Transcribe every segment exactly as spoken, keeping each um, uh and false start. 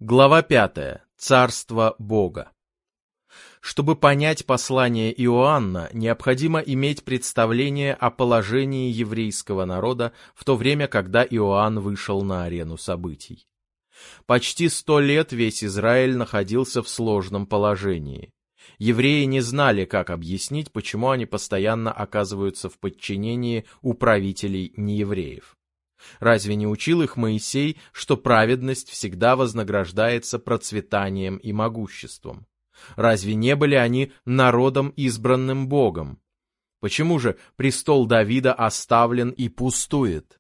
Глава пятая. Царство Бога. Чтобы понять послание Иоанна, необходимо иметь представление о положении еврейского народа в то время, когда Иоанн вышел на арену событий. Почти сто лет весь Израиль находился в сложном положении. Евреи не знали, как объяснить, почему они постоянно оказываются в подчинении у правителей неевреев. Разве не учил их Моисей, что праведность всегда вознаграждается процветанием и могуществом? Разве не были они народом, избранным Богом? Почему же престол Давида оставлен и пустует?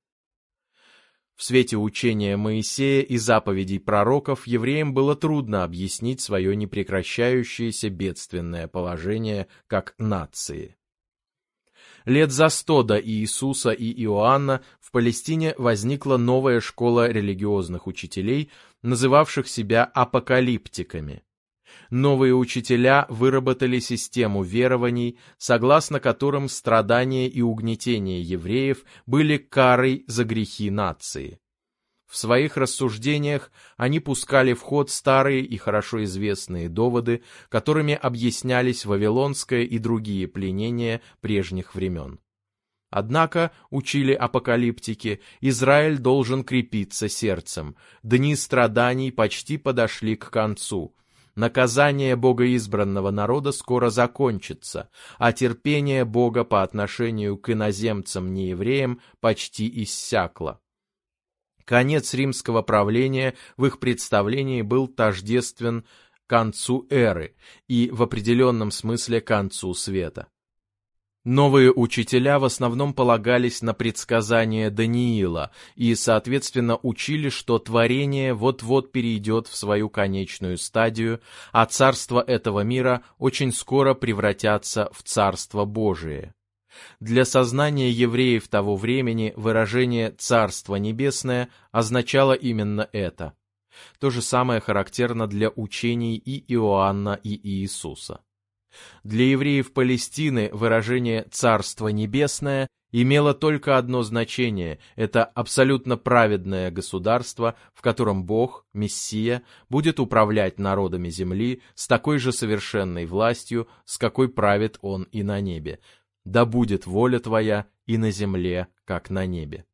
В свете учения Моисея и заповедей пророков евреям было трудно объяснить свое непрекращающееся бедственное положение как нации. Лет за сто до Иисуса и Иоанна в Палестине возникла новая школа религиозных учителей, называвших себя апокалиптиками. Новые учителя выработали систему верований, согласно которым страдания и угнетения евреев были карой за грехи нации. В своих рассуждениях они пускали в ход старые и хорошо известные доводы, которыми объяснялись вавилонское и другие пленения прежних времен. Однако, учили апокалиптики, Израиль должен крепиться сердцем, дни страданий почти подошли к концу. Наказание богоизбранного народа скоро закончится, а терпение Бога по отношению к иноземцам-неевреям почти иссякло. Конец римского правления в их представлении был тождествен концу эры и в определенном смысле концу света. Новые учителя в основном полагались на предсказания Даниила и, соответственно, учили, что творение вот-вот перейдет в свою конечную стадию, а царства этого мира очень скоро превратятся в Царство Божие. Для сознания евреев того времени выражение «Царство Небесное» означало именно это. То же самое характерно для учений и Иоанна, и Иисуса. Для евреев Палестины выражение «Царство Небесное» имело только одно значение – это абсолютно праведное государство, в котором Бог, Мессия, будет управлять народами земли с такой же совершенной властью, с какой правит Он и на небе. «Да будет воля Твоя и на земле, как на небе».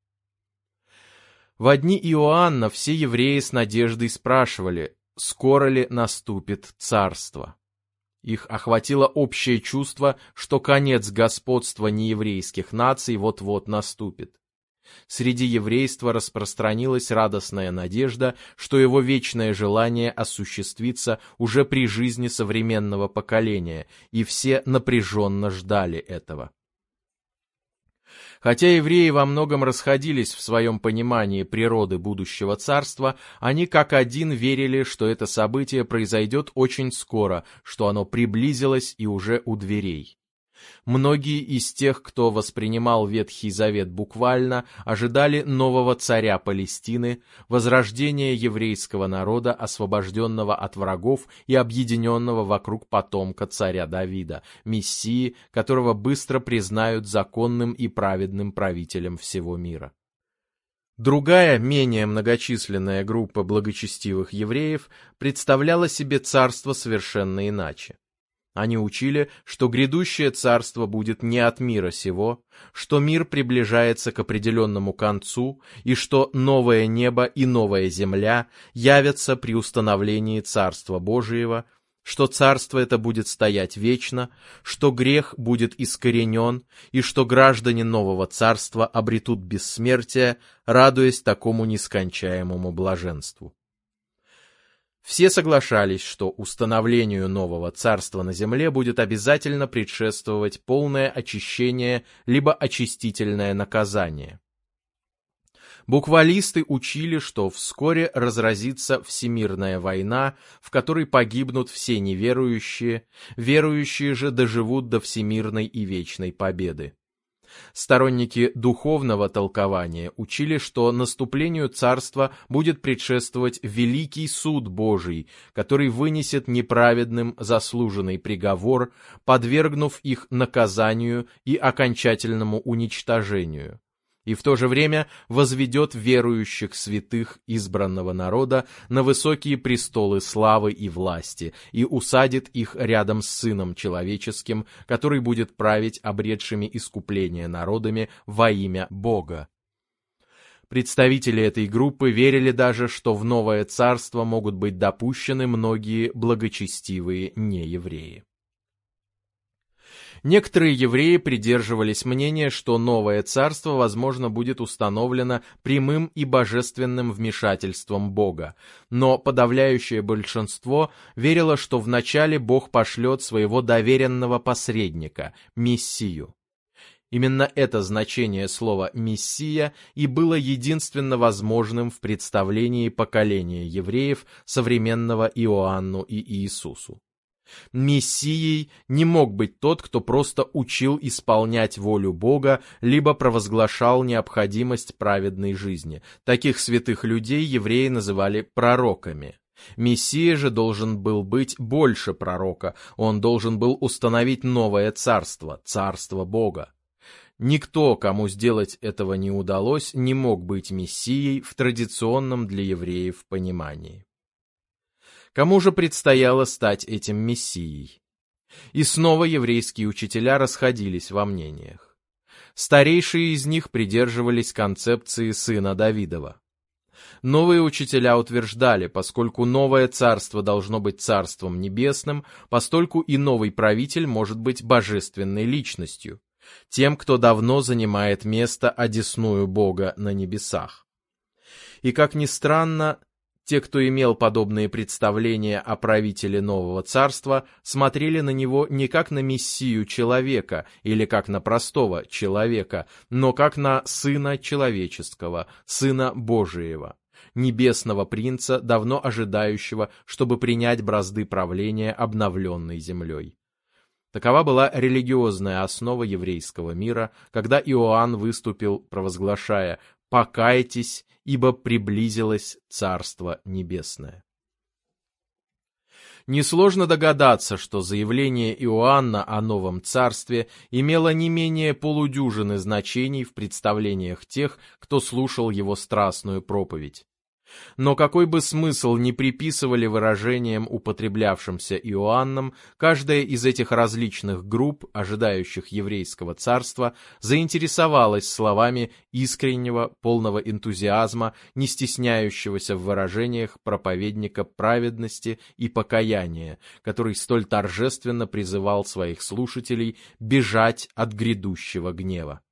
Во дни Иоанна все евреи с надеждой спрашивали, скоро ли наступит царство. Их охватило общее чувство, что конец господства нееврейских наций вот-вот наступит. Среди еврейства распространилась радостная надежда, что его вечное желание осуществится уже при жизни современного поколения, и все напряженно ждали этого. Хотя евреи во многом расходились в своем понимании природы будущего царства, они как один верили, что это событие произойдет очень скоро, что оно приблизилось и уже у дверей. Многие из тех, кто воспринимал Ветхий Завет буквально, ожидали нового царя Палестины, возрождения еврейского народа, освобожденного от врагов и объединенного вокруг потомка царя Давида, Мессии, которого быстро признают законным и праведным правителем всего мира. Другая, менее многочисленная группа благочестивых евреев представляла себе царство совершенно иначе. Они учили, что грядущее царство будет не от мира сего, что мир приближается к определенному концу и что новое небо и новая земля явятся при установлении Царства Божиего, что царство это будет стоять вечно, что грех будет искоренен и что граждане нового царства обретут бессмертие, радуясь такому нескончаемому блаженству. Все соглашались, что установлению нового царства на земле будет обязательно предшествовать полное очищение либо очистительное наказание. Буквалисты учили, что вскоре разразится всемирная война, в которой погибнут все неверующие, верующие же доживут до всемирной и вечной победы. Сторонники духовного толкования учили, что наступлению царства будет предшествовать великий суд Божий, который вынесет неправедным заслуженный приговор, подвергнув их наказанию и окончательному уничтожению. и в то же время возведет верующих святых избранного народа на высокие престолы славы и власти и усадит их рядом с Сыном Человеческим, который будет править обретшими искупление народами во имя Бога. Представители этой группы верили даже, что в новое царство могут быть допущены многие благочестивые неевреи. Некоторые евреи придерживались мнения, что новое царство, возможно, будет установлено прямым и божественным вмешательством Бога, но подавляющее большинство верило, что вначале Бог пошлет своего доверенного посредника, Мессию. Именно это значение слова «мессия» и было единственно возможным в представлении поколения евреев, современного Иоанну и Иисусу. Мессией не мог быть тот, кто просто учил исполнять волю Бога, либо провозглашал необходимость праведной жизни. Таких святых людей евреи называли пророками. Мессия же должен был быть больше пророка, он должен был установить новое царство, царство Бога. Никто, кому сделать этого не удалось, не мог быть мессией в традиционном для евреев понимании. Кому же предстояло стать этим мессией? И снова еврейские учителя расходились во мнениях. Старейшие из них придерживались концепции сына Давидова. Новые учителя утверждали, поскольку новое царство должно быть царством небесным, постольку и новый правитель может быть божественной личностью, тем, кто давно занимает место одесную Бога на небесах. И, как ни странно, те, кто имел подобные представления о правителе нового царства, смотрели на него не как на мессию человека или как на простого человека, но как на сына человеческого, сына Божиего, небесного принца, давно ожидающего, чтобы принять бразды правления обновленной землей. Такова была религиозная основа еврейского мира, когда Иоанн выступил, провозглашая: «Покайтесь, ибо приблизилось Царство Небесное». Несложно догадаться, что заявление Иоанна о новом царстве имело не менее полудюжины значений в представлениях тех, кто слушал его страстную проповедь. Но какой бы смысл ни приписывали выражениям, употреблявшимся Иоанном, каждая из этих различных групп, ожидающих еврейского царства, заинтересовалась словами искреннего, полного энтузиазма, не стесняющегося в выражениях проповедника праведности и покаяния, который столь торжественно призывал своих слушателей бежать от грядущего гнева.